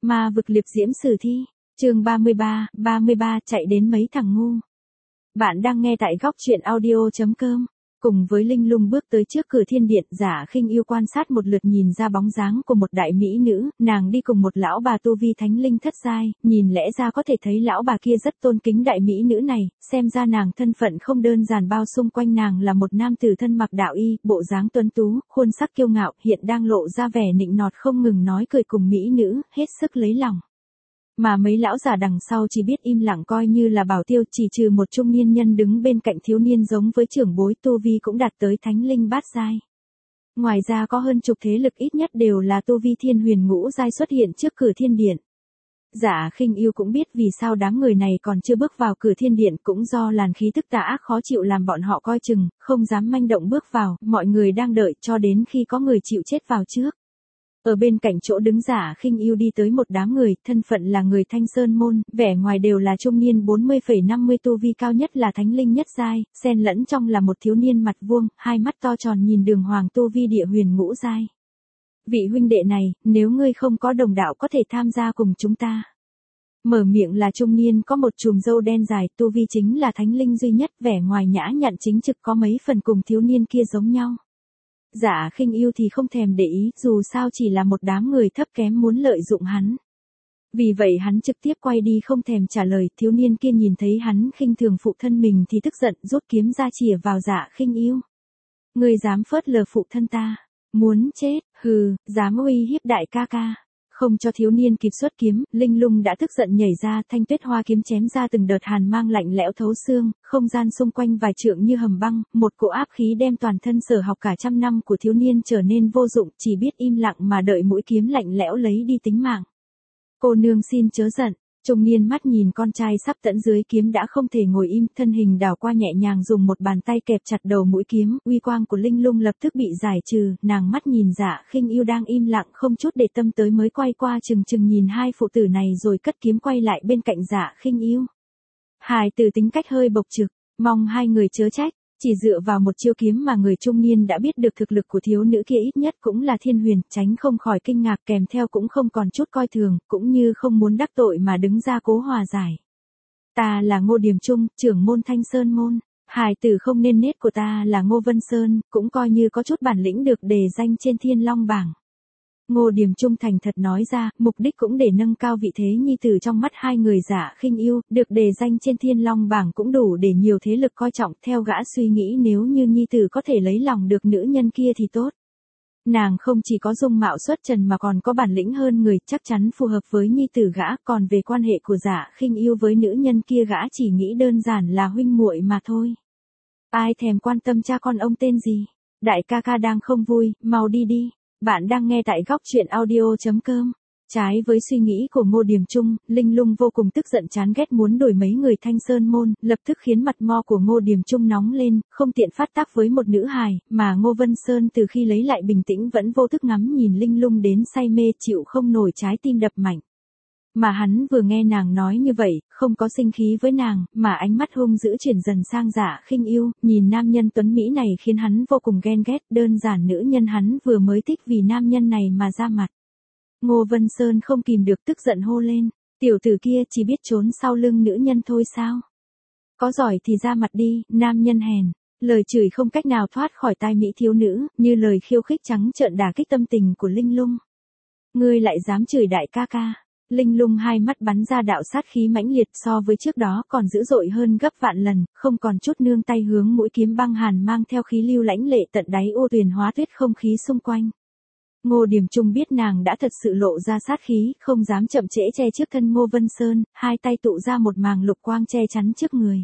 Ma vực liệp diễm sử thi, chương 33 chạy đến mấy thằng ngu. Bạn đang nghe tại góc truyện audio.com. Cùng với Linh Lung bước tới trước cửa thiên điện, Giả Khinh Yêu quan sát một lượt nhìn ra bóng dáng của một đại mỹ nữ, nàng đi cùng một lão bà tu vi thánh linh thất giai, nhìn lẽ ra có thể thấy lão bà kia rất tôn kính đại mỹ nữ này, xem ra nàng thân phận không đơn giản, bao xung quanh nàng là một nam tử thân mặc đạo y, bộ dáng tuấn tú, khuôn sắc kiêu ngạo, hiện đang lộ ra vẻ nịnh nọt không ngừng nói cười cùng mỹ nữ, hết sức lấy lòng. Mà mấy lão già đằng sau chỉ biết im lặng coi như là bảo tiêu, chỉ trừ một trung niên nhân đứng bên cạnh thiếu niên giống với trưởng bối tu vi cũng đạt tới thánh linh bát giai. Ngoài ra có hơn chục thế lực ít nhất đều là tu vi thiên huyền ngũ giai xuất hiện trước cửa thiên điện. Giả Khinh Yêu cũng biết vì sao đám người này còn chưa bước vào cửa thiên điện, cũng do làn khí tức tà ác khó chịu làm bọn họ coi chừng, không dám manh động bước vào, mọi người đang đợi cho đến khi có người chịu chết vào trước. Ở bên cạnh chỗ đứng Giả Khinh Yêu đi tới một đám người, thân phận là người Thanh Sơn môn, vẻ ngoài đều là trung niên 40,50 tu vi cao nhất là thánh linh nhất giai, xen lẫn trong là một thiếu niên mặt vuông, hai mắt to tròn nhìn đường hoàng tu vi địa huyền ngũ giai. Vị huynh đệ này, nếu ngươi không có đồng đạo có thể tham gia cùng chúng ta. Mở miệng là trung niên có một chùm râu đen dài, tu vi chính là thánh linh duy nhất, vẻ ngoài nhã nhặn chính trực có mấy phần cùng thiếu niên kia giống nhau. Giả Khinh Yêu thì không thèm để ý, dù sao chỉ là một đám người thấp kém muốn lợi dụng hắn. Vì vậy hắn trực tiếp quay đi không thèm trả lời, thiếu niên kia nhìn thấy hắn khinh thường phụ thân mình thì tức giận rút kiếm ra chỉa vào Giả Khinh Yêu. Ngươi dám phớt lờ phụ thân ta, muốn chết, hừ, dám uy hiếp đại ca ca. Không cho thiếu niên kịp xuất kiếm, Linh Lung đã tức giận nhảy ra, thanh tuyết hoa kiếm chém ra từng đợt hàn mang lạnh lẽo thấu xương, không gian xung quanh vài trượng như hầm băng, một cỗ áp khí đem toàn thân sở học cả trăm năm của thiếu niên trở nên vô dụng, chỉ biết im lặng mà đợi mũi kiếm lạnh lẽo lấy đi tính mạng. Cô nương xin chớ giận. Trung niên mắt nhìn con trai sắp tận dưới kiếm đã không thể ngồi im, thân hình đảo qua nhẹ nhàng dùng một bàn tay kẹp chặt đầu mũi kiếm, uy quang của Linh Lung lập tức bị giải trừ, nàng mắt nhìn Giả Khinh Yêu đang im lặng không chút để tâm tới mới quay qua chừng nhìn hai phụ tử này rồi cất kiếm quay lại bên cạnh Giả Khinh Yêu. Hài tử tính cách hơi bộc trực, mong hai người chớ trách. Chỉ dựa vào một chiêu kiếm mà người trung niên đã biết được thực lực của thiếu nữ kia ít nhất cũng là thiên huyền, tránh không khỏi kinh ngạc, kèm theo cũng không còn chút coi thường, cũng như không muốn đắc tội mà đứng ra cố hòa giải. Ta là Ngô Điềm Trung, trưởng môn Thanh Sơn môn, hài tử không nên nết của ta là Ngô Vân Sơn, cũng coi như có chút bản lĩnh được đề danh trên Thiên Long bảng. Ngô Điềm Trung thành thật nói ra, mục đích cũng để nâng cao vị thế nhi tử trong mắt hai người Giả Khinh Yêu, được đề danh trên Thiên Long bảng cũng đủ để nhiều thế lực coi trọng, theo gã suy nghĩ nếu như nhi tử có thể lấy lòng được nữ nhân kia thì tốt. Nàng không chỉ có dung mạo xuất trần mà còn có bản lĩnh hơn người, chắc chắn phù hợp với nhi tử gã, còn về quan hệ của Giả Khinh Yêu với nữ nhân kia gã chỉ nghĩ đơn giản là huynh muội mà thôi. Ai thèm quan tâm cha con ông tên gì, đại ca ca đang không vui, mau đi đi. Bạn đang nghe tại góc truyện audio.com. Trái với suy nghĩ của Ngô Điềm Trung, Linh Lung vô cùng tức giận chán ghét muốn đuổi mấy người Thanh Sơn môn, lập tức khiến mặt mo của Ngô Điềm Trung nóng lên, không tiện phát tác với một nữ hài, mà Ngô Vân Sơn từ khi lấy lại bình tĩnh vẫn vô thức ngắm nhìn Linh Lung đến say mê, chịu không nổi trái tim đập mạnh. Mà hắn vừa nghe nàng nói như vậy, không có sinh khí với nàng, mà ánh mắt hung dữ chuyển dần sang Giả Khinh Yêu, nhìn nam nhân tuấn Mỹ này khiến hắn vô cùng ghen ghét, đơn giản nữ nhân hắn vừa mới thích vì nam nhân này mà ra mặt. Ngô Vân Sơn không kìm được tức giận hô lên, tiểu tử kia chỉ biết trốn sau lưng nữ nhân thôi sao? Có giỏi thì ra mặt đi, nam nhân hèn. Lời chửi không cách nào thoát khỏi tai mỹ thiếu nữ, như lời khiêu khích trắng trợn đả kích tâm tình của Linh Lung. Ngươi lại dám chửi đại ca ca. Linh Lung hai mắt bắn ra đạo sát khí mãnh liệt, so với trước đó còn dữ dội hơn gấp vạn lần, không còn chút nương tay hướng mũi kiếm băng hàn mang theo khí lưu lãnh lệ tận đáy ô tuyền hóa tuyết không khí xung quanh. Ngô Điềm Trung biết nàng đã thật sự lộ ra sát khí, không dám chậm trễ che trước thân Ngô Vân Sơn, hai tay tụ ra một màng lục quang che chắn trước người.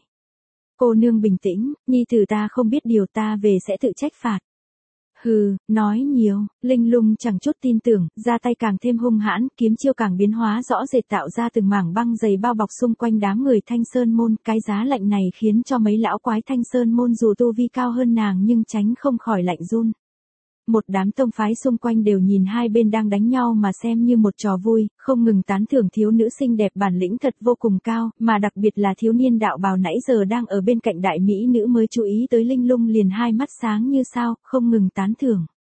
Cô nương bình tĩnh, nhi tử ta không biết điều, ta về sẽ tự trách phạt. Hừ, nói nhiều, Linh Lung chẳng chút tin tưởng, ra tay càng thêm hung hãn, kiếm chiêu càng biến hóa rõ rệt tạo ra từng mảng băng dày bao bọc xung quanh đám người Thanh Sơn môn, cái giá lạnh này khiến cho mấy lão quái Thanh Sơn môn dù tu vi cao hơn nàng nhưng tránh không khỏi lạnh run. Một đám tông phái xung quanh đều nhìn hai bên đang đánh nhau mà xem như một trò vui, không ngừng tán thưởng thiếu nữ xinh đẹp bản lĩnh thật vô cùng cao, mà đặc biệt là thiếu niên đạo bào nãy giờ đang ở bên cạnh đại mỹ nữ mới chú ý tới Linh Lung liền hai mắt sáng như sao, không ngừng tán thưởng.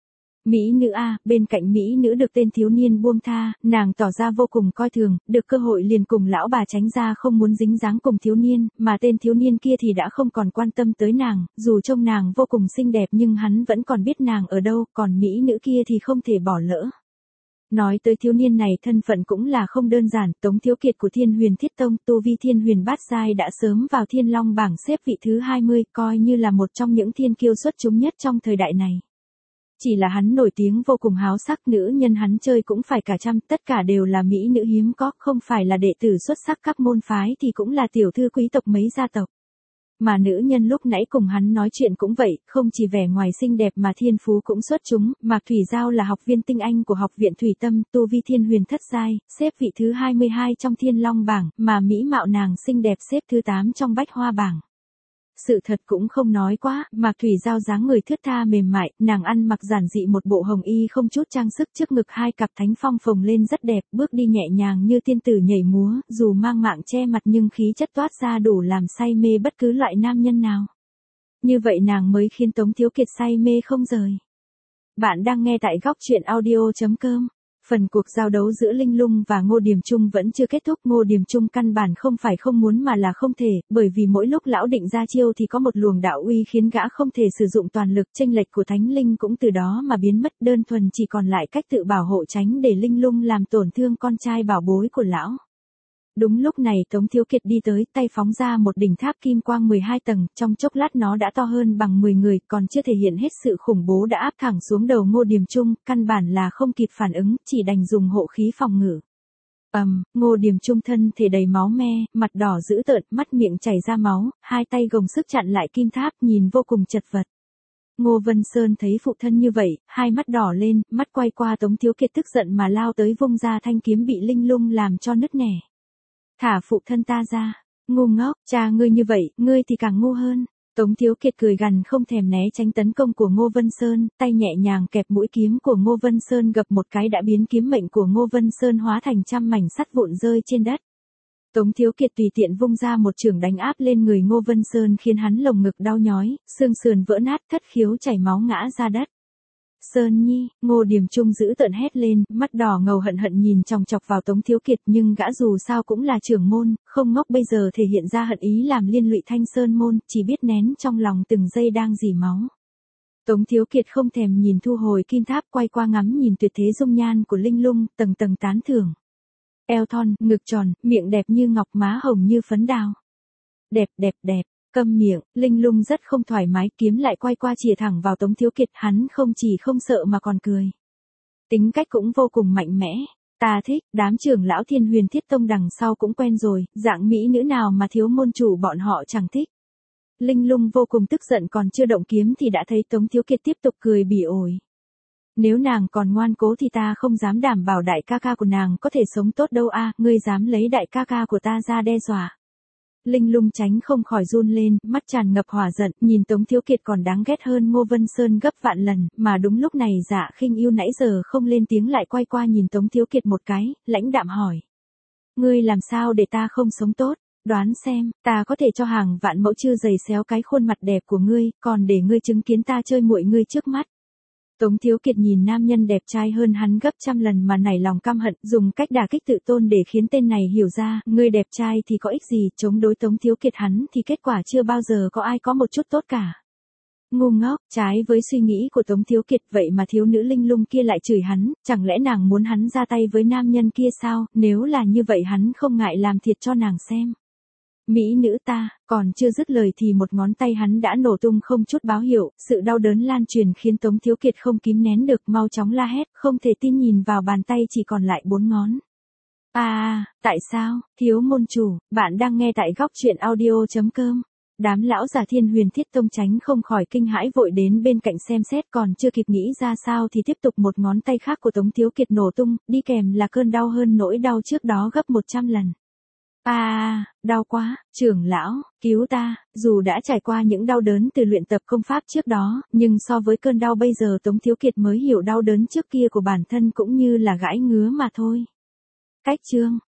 Mỹ nữ a, bên cạnh Mỹ nữ được tên thiếu niên buông tha, nàng tỏ ra vô cùng coi thường, được cơ hội liền cùng lão bà tránh ra không muốn dính dáng cùng thiếu niên, mà tên thiếu niên kia thì đã không còn quan tâm tới nàng, dù trông nàng vô cùng xinh đẹp nhưng hắn vẫn còn biết nàng ở đâu, còn Mỹ nữ kia thì không thể bỏ lỡ. Nói tới thiếu niên này thân phận cũng là không đơn giản, Tống Thiếu Kiệt của Thiên Huyền Thiết Tông, tu vi Thiên Huyền Bát Giai đã sớm vào Thiên Long bảng xếp vị thứ 20, coi như là một trong những thiên kiêu xuất chúng nhất trong thời đại này. Chỉ là hắn nổi tiếng vô cùng háo sắc, nữ nhân hắn chơi cũng phải cả trăm, tất cả đều là mỹ nữ hiếm có, không phải là đệ tử xuất sắc các môn phái thì cũng là tiểu thư quý tộc mấy gia tộc. Mà nữ nhân lúc nãy cùng hắn nói chuyện cũng vậy, không chỉ vẻ ngoài xinh đẹp mà thiên phú cũng xuất chúng, Mạc Thủy Giao là học viên tinh anh của học viện Thủy Tâm, tu vi Thiên Huyền Thất Giai, xếp vị thứ 22 trong Thiên Long bảng, mà mỹ mạo nàng xinh đẹp xếp thứ 8 trong Bách Hoa bảng. Sự thật cũng không nói quá, Mạc Thủy Giao dáng người thướt tha mềm mại, nàng ăn mặc giản dị một bộ hồng y không chút trang sức, trước ngực hai cặp thánh phong phồng lên rất đẹp, bước đi nhẹ nhàng như tiên tử nhảy múa, dù mang mạng che mặt nhưng khí chất toát ra đủ làm say mê bất cứ loại nam nhân nào. Như vậy nàng mới khiến Tống Thiếu Kiệt say mê không rời. Bạn đang nghe tại góc truyện audio.com. Phần cuộc giao đấu giữa Linh Lung và Ngô Điềm Trung vẫn chưa kết thúc, Ngô Điềm Trung căn bản không phải không muốn mà là không thể, bởi vì mỗi lúc lão định ra chiêu thì có một luồng đạo uy khiến gã không thể sử dụng toàn lực, chênh lệch của Thánh Linh cũng từ đó mà biến mất, đơn thuần chỉ còn lại cách tự bảo hộ tránh để Linh Lung làm tổn thương con trai bảo bối của lão. Đúng lúc này Tống Thiếu Kiệt đi tới, tay phóng ra một đỉnh tháp kim quang 12 tầng, trong chốc lát nó đã to hơn bằng 10 người, còn chưa thể hiện hết sự khủng bố đã áp thẳng xuống đầu Ngô Điềm Trung, căn bản là không kịp phản ứng, chỉ đành dùng hộ khí phòng ngự. Ngô Điềm Trung thân thể đầy máu me, mặt đỏ dữ tợn, mắt miệng chảy ra máu, hai tay gồng sức chặn lại kim tháp, nhìn vô cùng chật vật. Ngô Vân Sơn thấy phụ thân như vậy, hai mắt đỏ lên, mắt quay qua Tống Thiếu Kiệt tức giận mà lao tới vung ra thanh kiếm bị Linh Lung làm cho nứt nẻ. Thả phụ thân ta ra, ngu ngốc, cha ngươi như vậy, ngươi thì càng ngu hơn. Tống Thiếu Kiệt cười gằn không thèm né tránh tấn công của Ngô Vân Sơn, tay nhẹ nhàng kẹp mũi kiếm của Ngô Vân Sơn gập một cái đã biến kiếm mệnh của Ngô Vân Sơn hóa thành trăm mảnh sắt vụn rơi trên đất. Tống Thiếu Kiệt tùy tiện vung ra một chưởng đánh áp lên người Ngô Vân Sơn khiến hắn lồng ngực đau nhói, xương sườn vỡ nát, thất khiếu chảy máu ngã ra đất. Sơn Nhi, Ngô Điềm Trung dữ tợn hét lên, mắt đỏ ngầu hận hận nhìn chòng chọc vào Tống Thiếu Kiệt, nhưng gã dù sao cũng là trưởng môn, không ngốc bây giờ thể hiện ra hận ý làm liên lụy Thanh Sơn môn, chỉ biết nén trong lòng từng giây đang rỉ máu. Tống Thiếu Kiệt không thèm nhìn thu hồi kim tháp, quay qua ngắm nhìn tuyệt thế dung nhan của Linh Lung, tầng tầng tán thưởng. Eo thon, ngực tròn, miệng đẹp như ngọc, má hồng như phấn đào. Đẹp đẹp đẹp. Câm miệng, Linh Lung rất không thoải mái, kiếm lại quay qua chìa thẳng vào Tống Thiếu Kiệt, hắn không chỉ không sợ mà còn cười. Tính cách cũng vô cùng mạnh mẽ, ta thích, đám trưởng lão Thiên Huyền Thiết Tông đằng sau cũng quen rồi, dạng mỹ nữ nào mà thiếu môn chủ bọn họ chẳng thích. Linh Lung vô cùng tức giận, còn chưa động kiếm thì đã thấy Tống Thiếu Kiệt tiếp tục cười bỉ ổi. Nếu nàng còn ngoan cố thì ta không dám đảm bảo đại ca ca của nàng có thể sống tốt đâu a, ngươi dám lấy đại ca ca của ta ra đe dọa. Linh Lung tránh không khỏi run lên, mắt tràn ngập hỏa giận, nhìn Tống Thiếu Kiệt còn đáng ghét hơn Ngô Vân Sơn gấp vạn lần, mà đúng lúc này Dạ Khinh Yêu nãy giờ không lên tiếng lại quay qua nhìn Tống Thiếu Kiệt một cái, lãnh đạm hỏi. Ngươi làm sao để ta không sống tốt, đoán xem, ta có thể cho hàng vạn mẫu chư giày xéo cái khuôn mặt đẹp của ngươi, còn để ngươi chứng kiến ta chơi muội ngươi trước mắt. Tống Thiếu Kiệt nhìn nam nhân đẹp trai hơn hắn gấp trăm lần mà nảy lòng căm hận, dùng cách đả kích tự tôn để khiến tên này hiểu ra, ngươi đẹp trai thì có ích gì, chống đối Tống Thiếu Kiệt hắn thì kết quả chưa bao giờ có ai có một chút tốt cả. Ngu ngốc, trái với suy nghĩ của Tống Thiếu Kiệt, vậy mà thiếu nữ Linh Lung kia lại chửi hắn, chẳng lẽ nàng muốn hắn ra tay với nam nhân kia sao, nếu là như vậy hắn không ngại làm thiệt cho nàng xem. Mỹ nữ ta, còn chưa dứt lời thì một ngón tay hắn đã nổ tung không chút báo hiệu, sự đau đớn lan truyền khiến Tống Thiếu Kiệt không kìm nén được, mau chóng la hét, không thể tin nhìn vào bàn tay chỉ còn lại 4 ngón. Tại sao, thiếu môn chủ, bạn đang nghe tại góc truyện audio.com. Đám lão già Thiên Huyền Thiết Tông tránh không khỏi kinh hãi vội đến bên cạnh xem xét, còn chưa kịp nghĩ ra sao thì tiếp tục một ngón tay khác của Tống Thiếu Kiệt nổ tung, đi kèm là cơn đau hơn nỗi đau trước đó gấp 100 lần. Đau quá, trưởng lão, cứu ta, dù đã trải qua những đau đớn từ luyện tập công pháp trước đó, nhưng so với cơn đau bây giờ Tống Thiếu Kiệt mới hiểu đau đớn trước kia của bản thân cũng như là gãi ngứa mà thôi. Cách chương,